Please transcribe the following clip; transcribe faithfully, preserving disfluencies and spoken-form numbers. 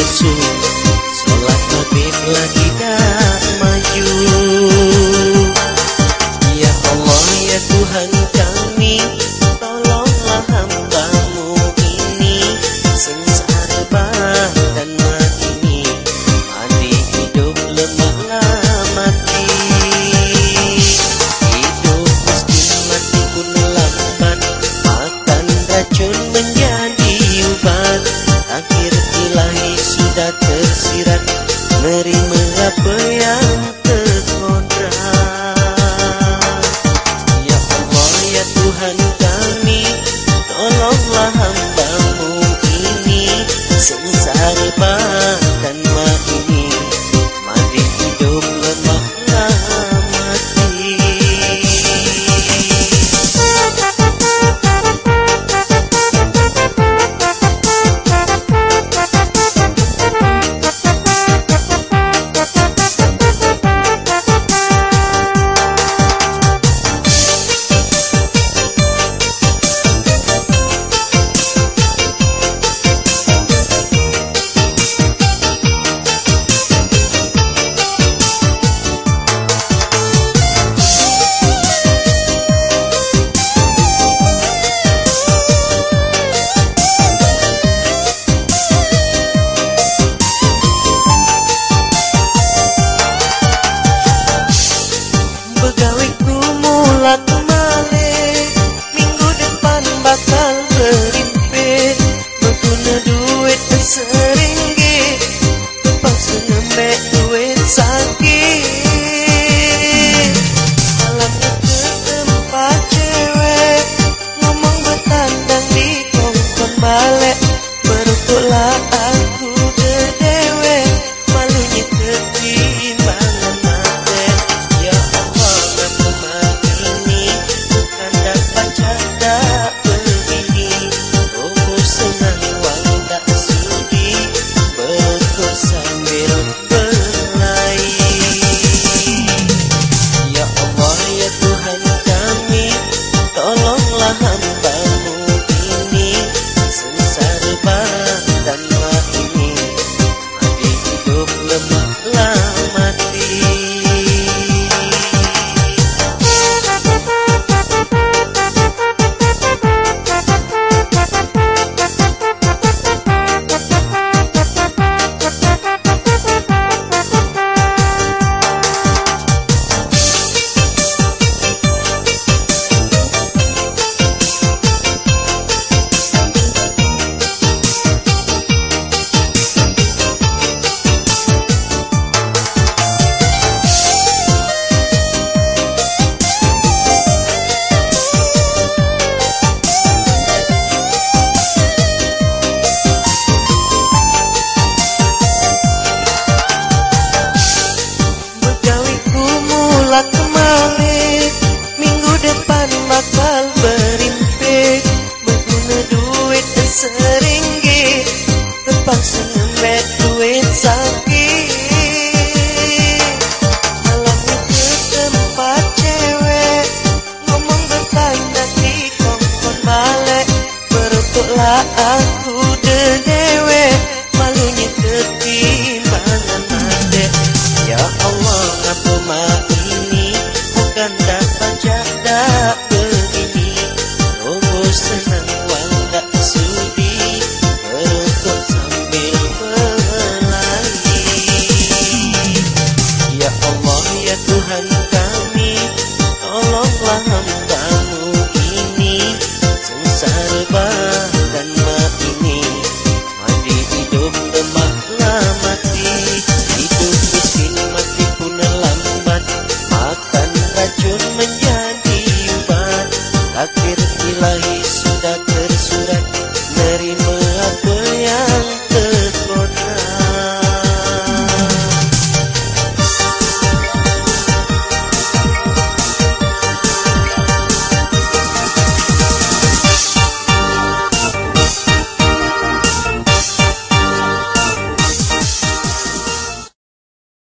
khusyuk, sholat maghrib lagi tak maju. Ya Allah ya Tuhan kami, tolonglah hamba-Mu ini, sengsara bahkan mati, mati hidup lemahlah mati. Hidup miskin mati pun lambat, makan racun menjadi ubat. Akhir ilahi sudah tersirat, menerima apa yang terkodrat. Ya Allah ya Tuhan kami, tolonglah hamba-Mu ini, sengsara bahkan mati, mati hidup lemahlah mati. Minggu depan bakal berimpit, berguna duit seringgit, terpaksa ngembek duit sakit. Malamnya ke tempat cewek, ngomong bertandang di kongkong balik, berukutlah aku dedewe, malunya ketimbangan mati. Ya Allah ngapa begini, bukan dapat cadak begini, oh senang wang tak sudi, berukut sambil berkelahi. Ya Allah ya Tuhan kami, tolonglah hamba-Mu ini, sengsara bahkan mati, mati hidup lemahlah mati. Kembali minggu depan bakal berimpit, berguna duit seringgit, terpaksa ngembek duit sakit. Malamnya ke tempat cewek, ngomong bertandang di kongkong balik, berukutlah aku dedewe, malunya ketimbangan mati. Ya Allah ngapa mak ini, bukan dapat jadak begini, oh senang wang tak sudi, berukut sambil berlari. Ya Allah ya Tuhan kami, tolonglah hamba-Mu ini, sengsara bahkan mati, mati hidup lemahlah mati. Hidup miskin mati pun lambat, makan racun menjadi ubat. Akhir ilahi